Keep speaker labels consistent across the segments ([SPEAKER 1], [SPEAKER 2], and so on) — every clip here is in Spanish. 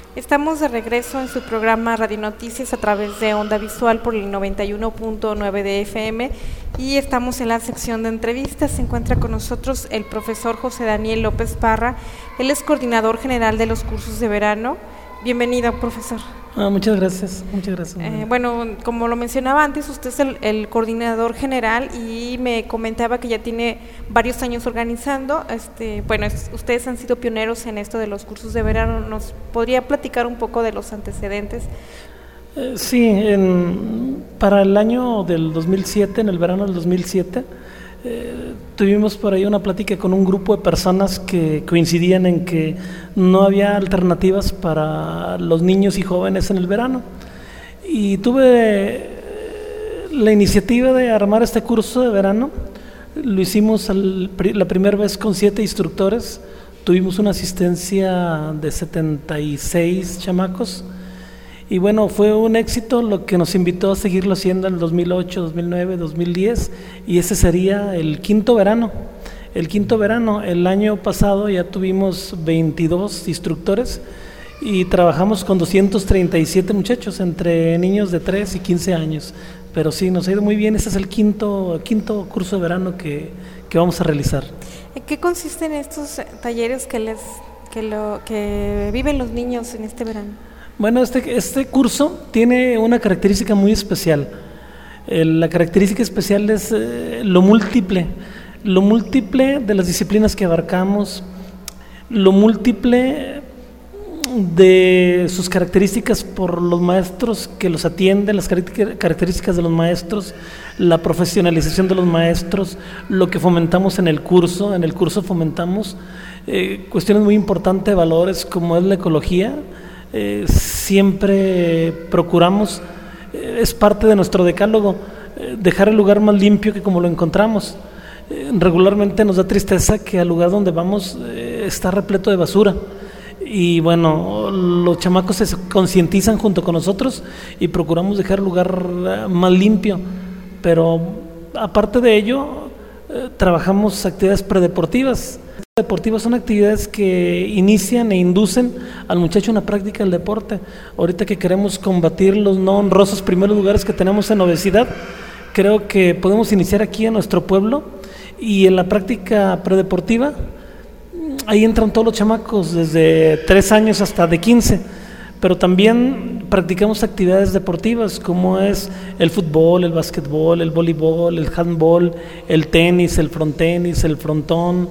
[SPEAKER 1] Estamos de regreso en su programa Radio Noticias a través de Onda Visual por el 91.9 de FM y estamos en la sección de entrevistas. Se encuentra con nosotros el profesor José Daniel López Parra. Él es coordinador general de los cursos de verano. Bienvenido, profesor.
[SPEAKER 2] Muchas gracias.
[SPEAKER 1] Bueno, como lo mencionaba antes, usted es el coordinador general y me comentaba que ya tiene varios años organizando. Ustedes han sido pioneros en esto de los cursos de verano. ¿Nos podría platicar un poco de los antecedentes?
[SPEAKER 2] Sí, para el año del 2007, en el verano del 2007, tuvimos por ahí una plática con un grupo de personas que coincidían en que no había alternativas para los niños y jóvenes en el verano, y tuve la iniciativa de armar este curso de verano. Lo hicimos la primera vez con 7 instructores, tuvimos una asistencia de 76 chamacos. Y bueno, fue un éxito, lo que nos invitó a seguirlo haciendo en el 2008, 2009, 2010, y ese sería el quinto verano. El año pasado ya tuvimos 22 instructores y trabajamos con 237 muchachos, entre niños de 3 y 15 años. Pero sí, nos ha ido muy bien. Este es el quinto curso de verano que vamos a realizar.
[SPEAKER 1] ¿En qué consisten estos talleres que viven los niños en este verano?
[SPEAKER 2] Bueno, este curso tiene una característica muy especial. La característica especial es lo múltiple de las disciplinas que abarcamos, lo múltiple de sus características por los maestros que los atienden, las características de los maestros, la profesionalización de los maestros, lo que fomentamos en el curso. En el curso fomentamos cuestiones muy importantes de valores como es la ecología. Siempre procuramos, es parte de nuestro decálogo, dejar el lugar más limpio que como lo encontramos. Regularmente nos da tristeza que al lugar donde vamos está repleto de basura, y bueno, los chamacos se concientizan junto con nosotros y procuramos dejar el lugar más limpio. Pero aparte de ello, trabajamos actividades predeportivas. Deportivas son actividades que inician e inducen al muchacho una práctica del deporte. Ahorita que queremos combatir los no honrosos primeros lugares que tenemos en obesidad, creo que podemos iniciar aquí en nuestro pueblo, y en la práctica predeportiva ahí entran todos los chamacos desde 3 años hasta de 15, pero también practicamos actividades deportivas como es el fútbol, el básquetbol, el voleibol, el handball, el tenis, el frontenis, el frontón.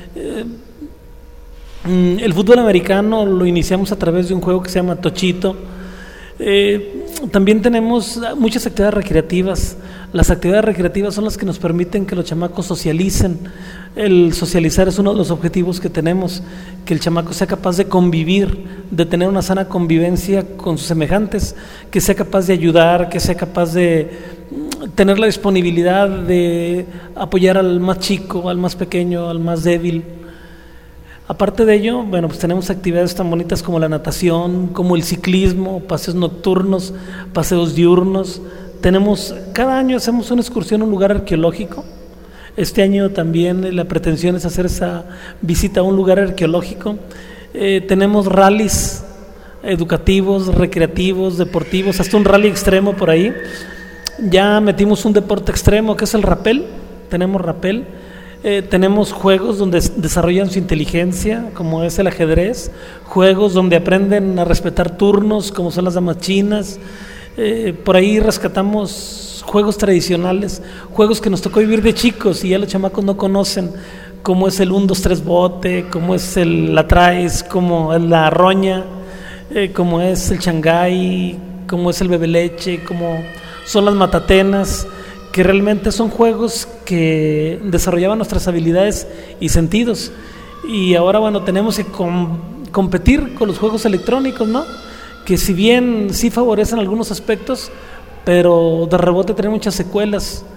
[SPEAKER 2] El fútbol americano lo iniciamos a través de un juego que se llama Tochito. También tenemos muchas actividades recreativas. Las actividades recreativas son las que nos permiten que los chamacos socialicen. El socializar es uno de los objetivos que tenemos, que el chamaco sea capaz de convivir, de tener una sana convivencia con sus semejantes, que sea capaz de ayudar, que sea capaz de tener la disponibilidad de apoyar al más chico, al más pequeño, al más débil. Aparte de ello, bueno, pues tenemos actividades tan bonitas como la natación, como el ciclismo, paseos nocturnos, paseos diurnos. Cada año hacemos una excursión a un lugar arqueológico. Este año también la pretensión es hacer esa visita a un lugar arqueológico. Tenemos rallies educativos, recreativos, deportivos, hasta un rally extremo por ahí. Ya metimos un deporte extremo que es el rapel. Tenemos rapel. Tenemos juegos donde desarrollan su inteligencia, como es el ajedrez, juegos donde aprenden a respetar turnos, como son las damas chinas. Por ahí rescatamos juegos tradicionales, juegos que nos tocó vivir de chicos y ya los chamacos no conocen, como es el 1, 2, 3 bote, como es el la traes, como es la roña, como es el Shanghái, como es el bebe leche, como son las matatenas, que realmente son juegos que desarrollaban nuestras habilidades y sentidos. Y ahora, bueno, tenemos que competir con los juegos electrónicos, ¿no? Que si bien sí favorecen algunos aspectos, pero de rebote traen muchas secuelas.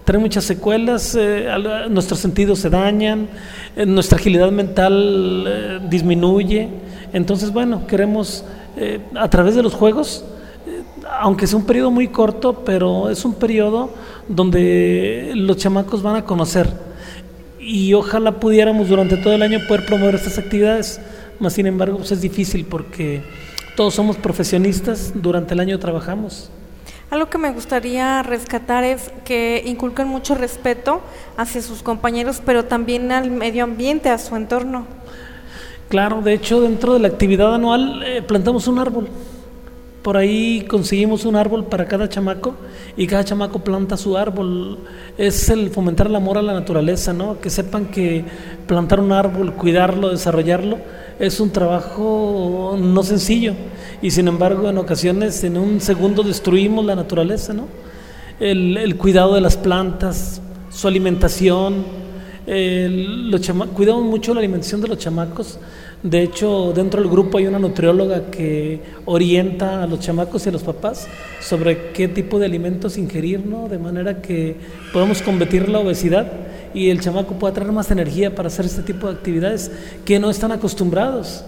[SPEAKER 2] Nuestros sentidos se dañan, nuestra agilidad mental disminuye. Entonces, bueno, queremos a través de los juegos, aunque sea un periodo muy corto, pero es un periodo donde los chamacos van a conocer, y ojalá pudiéramos durante todo el año poder promover estas actividades, mas sin embargo pues es difícil porque Todos somos profesionistas, durante el año trabajamos.
[SPEAKER 1] Algo que me gustaría rescatar es que inculcan mucho respeto hacia sus compañeros, pero también al medio ambiente, a su entorno.
[SPEAKER 2] Claro, de hecho, dentro de la actividad anual plantamos un árbol. Por ahí conseguimos un árbol para cada chamaco y cada chamaco planta su árbol. Es el fomentar el amor a la naturaleza, ¿no? Que sepan que plantar un árbol, cuidarlo, desarrollarlo, es un trabajo no sencillo. Y sin embargo, en ocasiones, en un segundo destruimos la naturaleza, ¿no? El cuidado de las plantas, su alimentación. Cuidamos mucho la alimentación de los chamacos. De hecho, dentro del grupo hay una nutrióloga que orienta a los chamacos y a los papás sobre qué tipo de alimentos ingerir, ¿no? De manera que podamos combatir la obesidad y el chamaco pueda tener más energía para hacer este tipo de actividades que no están acostumbrados.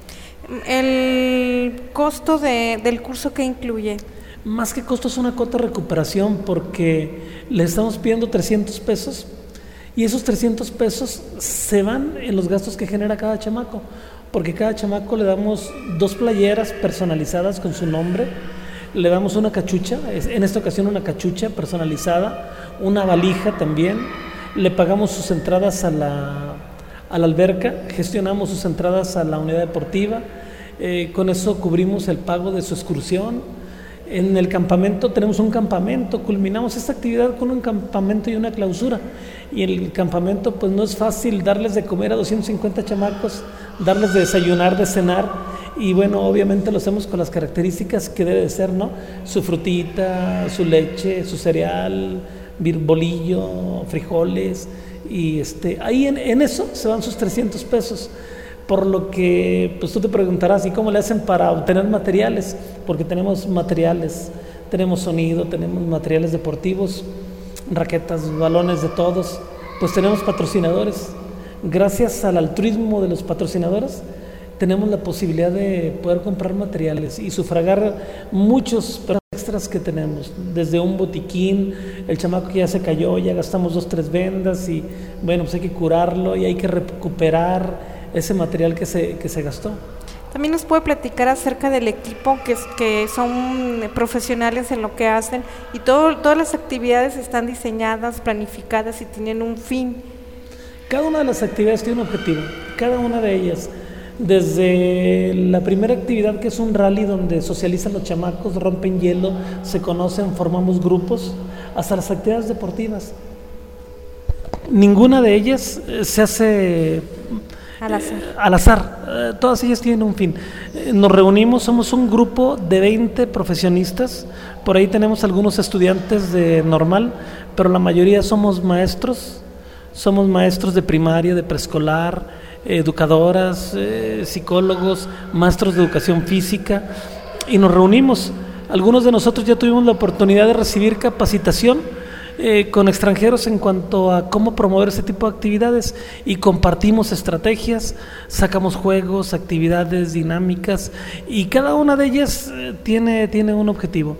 [SPEAKER 1] ¿El costo del curso qué incluye?
[SPEAKER 2] Más que costo, es una cuota de recuperación, porque le estamos pidiendo 300 pesos y esos 300 pesos se van en los gastos que genera cada chamaco, porque cada chamaco le damos 2 playeras personalizadas con su nombre, le damos una cachucha, en esta ocasión una cachucha personalizada, una valija también, le pagamos sus entradas a la alberca, gestionamos sus entradas a la unidad deportiva, con eso cubrimos el pago de su excursión. En el campamento tenemos un campamento, culminamos esta actividad con un campamento y una clausura. Y en el campamento pues no es fácil darles de comer a 250 chamacos, darles de desayunar, de cenar, y bueno, obviamente lo hacemos con las características que debe de ser, ¿no? Su frutita, su leche, su cereal, bolillo, frijoles, y ahí en eso se van sus 300 pesos. Por lo que pues tú te preguntarás, ¿y cómo le hacen para obtener materiales? Porque tenemos materiales, tenemos sonido, tenemos materiales deportivos, raquetas, balones de todos, pues tenemos patrocinadores. Gracias al altruismo de los patrocinadores tenemos la posibilidad de poder comprar materiales y sufragar muchos extras que tenemos, desde un botiquín, el chamaco que ya se cayó, ya gastamos 2-3 vendas y bueno, pues hay que curarlo y hay que recuperar ese material que se gastó.
[SPEAKER 1] También nos puede platicar acerca del equipo que son profesionales en lo que hacen y todas las actividades están diseñadas, planificadas y tienen un fin.
[SPEAKER 2] Cada una de las actividades tiene un objetivo, cada una de ellas. Desde la primera actividad, que es un rally donde socializan los chamacos, rompen hielo, se conocen, formamos grupos, hasta las actividades deportivas. Ninguna de ellas se hace al azar. Todas ellas tienen un fin. Nos reunimos, somos un grupo de 20 profesionistas, por ahí tenemos algunos estudiantes de normal, pero la mayoría somos maestros de primaria, de preescolar, educadoras, psicólogos, maestros de educación física, y nos reunimos. Algunos de nosotros ya tuvimos la oportunidad de recibir capacitación con extranjeros en cuanto a cómo promover ese tipo de actividades y compartimos estrategias, sacamos juegos, actividades dinámicas y cada una de ellas tiene un objetivo.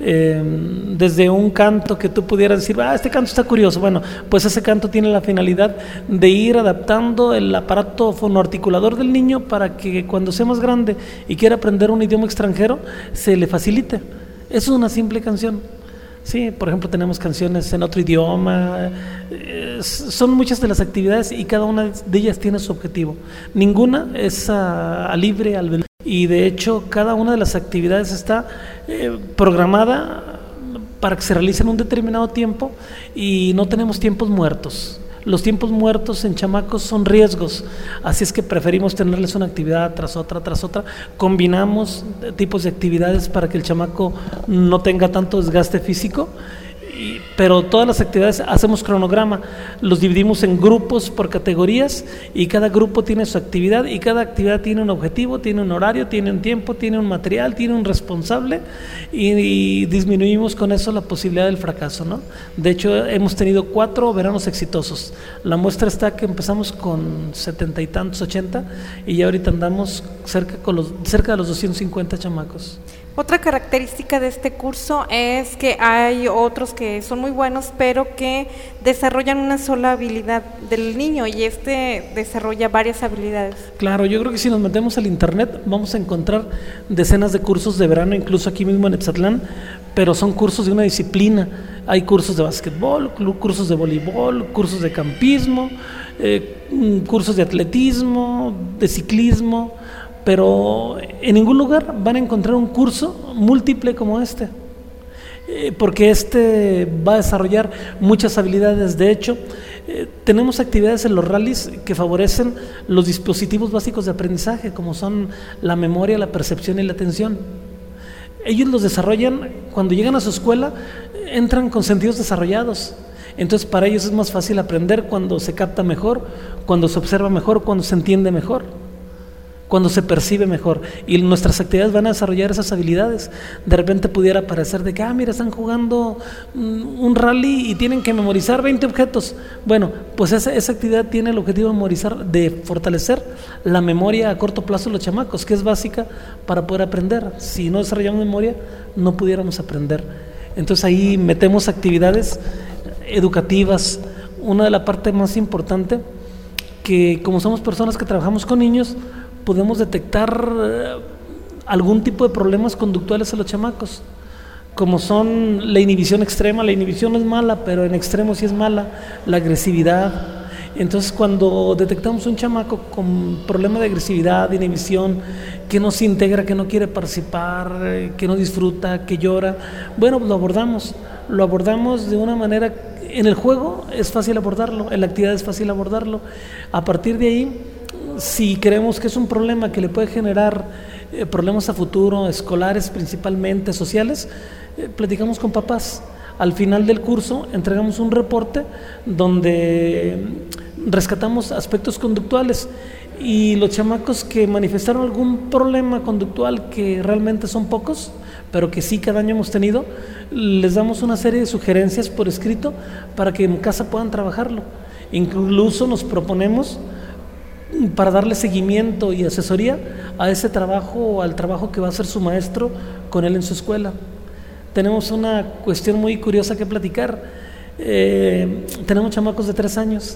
[SPEAKER 2] Desde un canto que tú pudieras decir, este canto está curioso, bueno, pues ese canto tiene la finalidad de ir adaptando el aparato fonoarticulador del niño para que cuando sea más grande y quiera aprender un idioma extranjero se le facilite. Eso es una simple canción. Sí, por ejemplo, tenemos canciones en otro idioma, son muchas de las actividades y cada una de ellas tiene su objetivo. Ninguna es a libre albedrío y de hecho cada una de las actividades está programada para que se realicen en un determinado tiempo y no tenemos tiempos muertos. Los tiempos muertos en chamacos son riesgos, así es que preferimos tenerles una actividad tras otra, combinamos tipos de actividades para que el chamaco no tenga tanto desgaste físico, pero todas las actividades hacemos cronograma, los dividimos en grupos por categorías y cada grupo tiene su actividad y cada actividad tiene un objetivo, tiene un horario, tiene un tiempo, tiene un material, tiene un responsable y disminuimos con eso la posibilidad del fracaso, ¿no? De hecho, hemos tenido 4 veranos exitosos. La muestra está que empezamos con 70 y tantos, 80 y ya ahorita andamos cerca de los 250 chamacos.
[SPEAKER 1] Otra característica de este curso es que hay otros que son muy buenos, pero que desarrollan una sola habilidad del niño y desarrolla varias habilidades.
[SPEAKER 2] Claro, yo creo que si nos metemos al internet vamos a encontrar decenas de cursos de verano, incluso aquí mismo en Etzatlán, pero son cursos de una disciplina. Hay cursos de básquetbol, cursos de voleibol, cursos de campismo, cursos de atletismo, de ciclismo, pero en ningún lugar van a encontrar un curso múltiple como este, porque este va a desarrollar muchas habilidades. De hecho, tenemos actividades en los rallies que favorecen los dispositivos básicos de aprendizaje, como son la memoria, la percepción y la atención. Ellos los desarrollan cuando llegan a su escuela, entran con sentidos desarrollados. Entonces para ellos es más fácil aprender cuando se capta mejor, cuando se observa mejor, cuando se entiende mejor, cuando se percibe mejor. Y nuestras actividades van a desarrollar esas habilidades. De repente pudiera parecer de que, mira, están jugando un rally y tienen que memorizar 20 objetos. Bueno, pues esa actividad tiene el objetivo de memorizar, de fortalecer la memoria a corto plazo de los chamacos, que es básica para poder aprender. Si no desarrollamos memoria, no pudiéramos aprender. Entonces ahí metemos actividades educativas. Una de las partes más importantes, que como somos personas que trabajamos con niños, podemos detectar algún tipo de problemas conductuales en los chamacos, como son la inhibición extrema. La inhibición no es mala, pero en extremo sí es mala, la agresividad. Entonces cuando detectamos un chamaco con problema de agresividad, de inhibición, que no se integra, que no quiere participar, que no disfruta, que llora, bueno, pues lo abordamos de una manera. En el juego es fácil abordarlo, en la actividad es fácil abordarlo. A partir de ahí, si creemos que es un problema que le puede generar problemas a futuro, escolares principalmente, sociales, platicamos con papás. Al final del curso entregamos un reporte donde rescatamos aspectos conductuales, y los chamacos que manifestaron algún problema conductual, que realmente son pocos, pero que sí cada año hemos tenido, les damos una serie de sugerencias por escrito para que en casa puedan trabajarlo. Incluso nos proponemos para darle seguimiento y asesoría a ese trabajo o al trabajo que va a hacer su maestro con él en su escuela. Tenemos una cuestión muy curiosa que platicar. Tenemos chamacos de 3 años,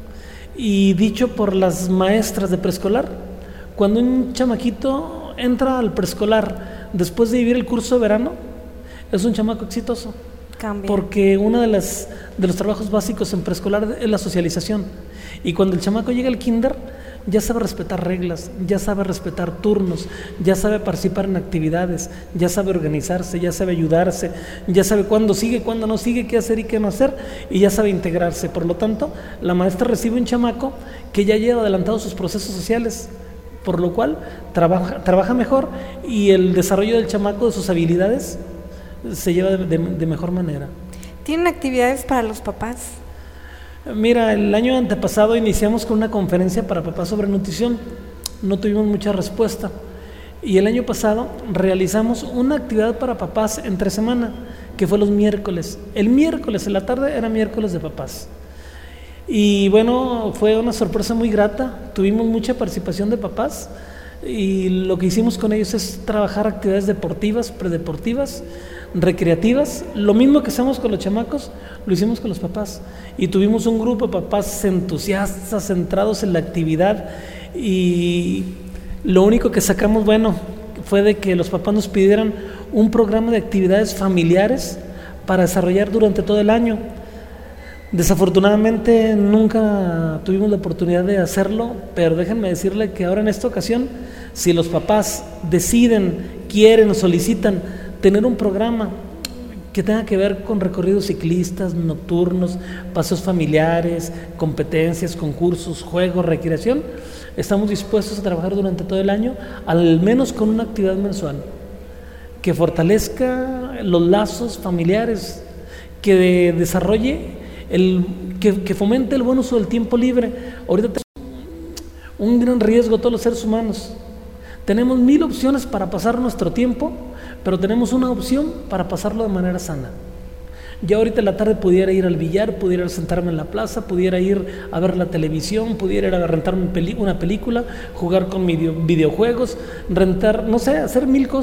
[SPEAKER 2] y dicho por las maestras de preescolar, cuando un chamaquito entra al preescolar después de vivir el curso de verano, es un chamaco exitoso.
[SPEAKER 1] Cambia.
[SPEAKER 2] Porque uno de los trabajos básicos en preescolar es la socialización, y cuando el chamaco llega al kinder, ya sabe respetar reglas, ya sabe respetar turnos, ya sabe participar en actividades, ya sabe organizarse, ya sabe ayudarse, ya sabe cuándo sigue, cuándo no sigue, qué hacer y qué no hacer, y ya sabe integrarse. Por lo tanto, la maestra recibe un chamaco que ya lleva adelantados sus procesos sociales, por lo cual trabaja mejor, y el desarrollo del chamaco, de sus habilidades, se lleva de mejor manera.
[SPEAKER 1] ¿Tienen actividades para los papás?
[SPEAKER 2] Mira, el año antepasado iniciamos con una conferencia para papás sobre nutrición. No tuvimos mucha respuesta. Y el año pasado realizamos una actividad para papás entre semana, que fue los miércoles. El miércoles en la tarde era miércoles de papás. Y bueno, fue una sorpresa muy grata. Tuvimos mucha participación de papás, y lo que hicimos con ellos es trabajar actividades deportivas, predeportivas, recreativas. Lo mismo que hacemos con los chamacos, lo hicimos con los papás, y tuvimos un grupo de papás entusiastas, centrados en la actividad, y lo único que sacamos, bueno, fue de que los papás nos pidieran un programa de actividades familiares para desarrollar durante todo el año. Desafortunadamente nunca tuvimos la oportunidad de hacerlo, pero déjenme decirle que ahora en esta ocasión, si los papás deciden, quieren o solicitan tener un programa que tenga que ver con recorridos ciclistas, nocturnos, paseos familiares, competencias, concursos, juegos, recreación, estamos dispuestos a trabajar durante todo el año, al menos con una actividad mensual que fortalezca los lazos familiares, que desarrolle que fomente el buen uso del tiempo libre. Ahorita tenemos un gran riesgo todos los seres humanos. Tenemos 1000 opciones para pasar nuestro tiempo, pero tenemos una opción para pasarlo de manera sana. Ya ahorita en la tarde pudiera ir al billar, pudiera sentarme en la plaza, pudiera ir a ver la televisión, pudiera ir a rentar una película, jugar con videojuegos, rentar, no sé, hacer 1000 cosas,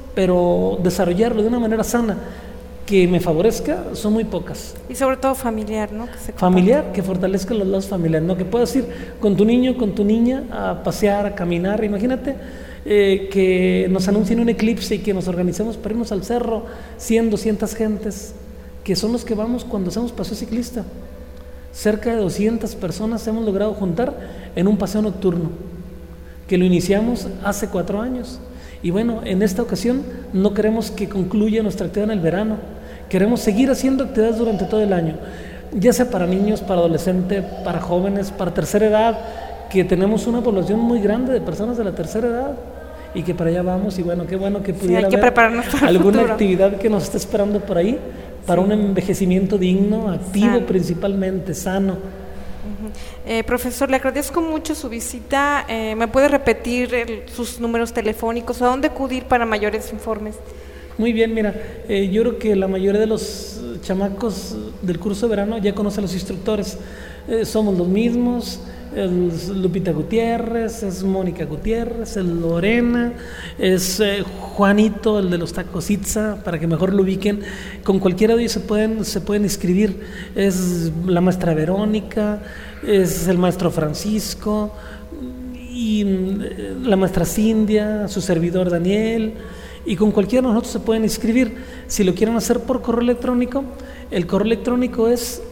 [SPEAKER 2] pero desarrollarlo de una manera sana, que me favorezca, son muy pocas.
[SPEAKER 1] Y sobre todo familiar, ¿no?
[SPEAKER 2] Familiar, que fortalezca los lazos familiares, ¿no? Que puedas ir con tu niño, con tu niña a pasear, a caminar. Imagínate que nos anuncien un eclipse y que nos organicemos para irnos al cerro 100, 200 gentes, que son los que vamos cuando hacemos paseo ciclista. Cerca de 200 personas hemos logrado juntar en un paseo nocturno, que lo iniciamos hace 4 años. Y bueno, en esta ocasión no queremos que concluya nuestra actividad en el verano, queremos seguir haciendo actividades durante todo el año, ya sea para niños, para adolescentes, para jóvenes, para tercera edad, que tenemos una población muy grande de personas de la tercera edad y que para allá vamos. Y bueno, qué bueno que pudiera haber alguna actividad que nos esté esperando por ahí para un envejecimiento digno, activo, sano, principalmente sano.
[SPEAKER 1] Profesor, le agradezco mucho su visita. ¿Me puede repetir sus números telefónicos? ¿A dónde acudir para mayores informes?
[SPEAKER 2] Muy bien, mira, yo creo que la mayoría de los chamacos del curso de verano ya conocen a los instructores. Somos los mismos. Es Lupita Gutiérrez, es Mónica Gutiérrez, es Lorena, es Juanito, el de los tacos Itza, para que mejor lo ubiquen. Con cualquiera de ellos se pueden inscribir. Es la maestra Verónica, es el maestro Francisco y la maestra Cindia, su servidor Daniel, y con cualquiera de nosotros se pueden inscribir. Si lo quieren hacer por correo electrónico, el correo electrónico es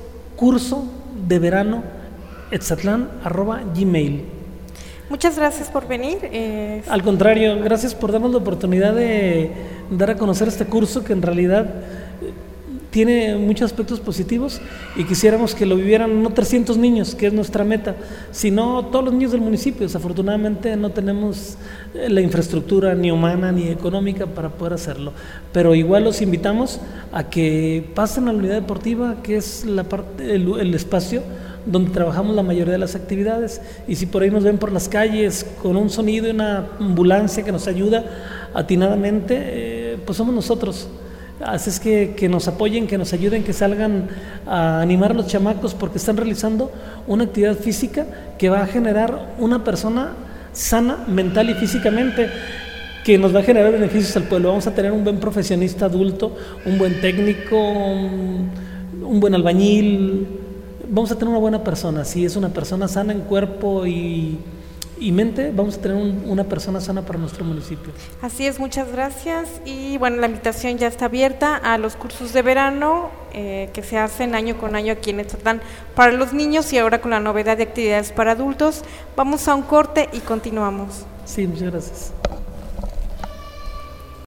[SPEAKER 2] cursodeverano@gmail.
[SPEAKER 1] Muchas gracias por venir.
[SPEAKER 2] Al contrario, gracias por darnos la oportunidad de dar a conocer este curso, que en realidad tiene muchos aspectos positivos, y quisiéramos que lo vivieran no 300 niños, que es nuestra meta, sino todos los niños del municipio. Desafortunadamente no tenemos la infraestructura ni humana ni económica para poder hacerlo, pero igual los invitamos a que pasen a la unidad deportiva, que es el espacio donde trabajamos la mayoría de las actividades. Y si por ahí nos ven por las calles con un sonido y una ambulancia que nos ayuda atinadamente, pues somos nosotros. Así es que nos apoyen, que nos ayuden, que salgan a animar a los chamacos, porque están realizando una actividad física que va a generar una persona sana mental y físicamente, que nos va a generar beneficios al pueblo. Vamos a tener un buen profesionista adulto, un buen técnico, un buen albañil. Vamos a tener una buena persona. Si es una persona sana en cuerpo y mente, vamos a tener una persona sana para nuestro municipio.
[SPEAKER 1] Así es, muchas gracias. Y bueno, la invitación ya está abierta a los cursos de verano que se hacen año con año aquí en Etzatlán para los niños, y ahora con la novedad de actividades para adultos. Vamos a un corte y continuamos.
[SPEAKER 2] Sí, muchas gracias.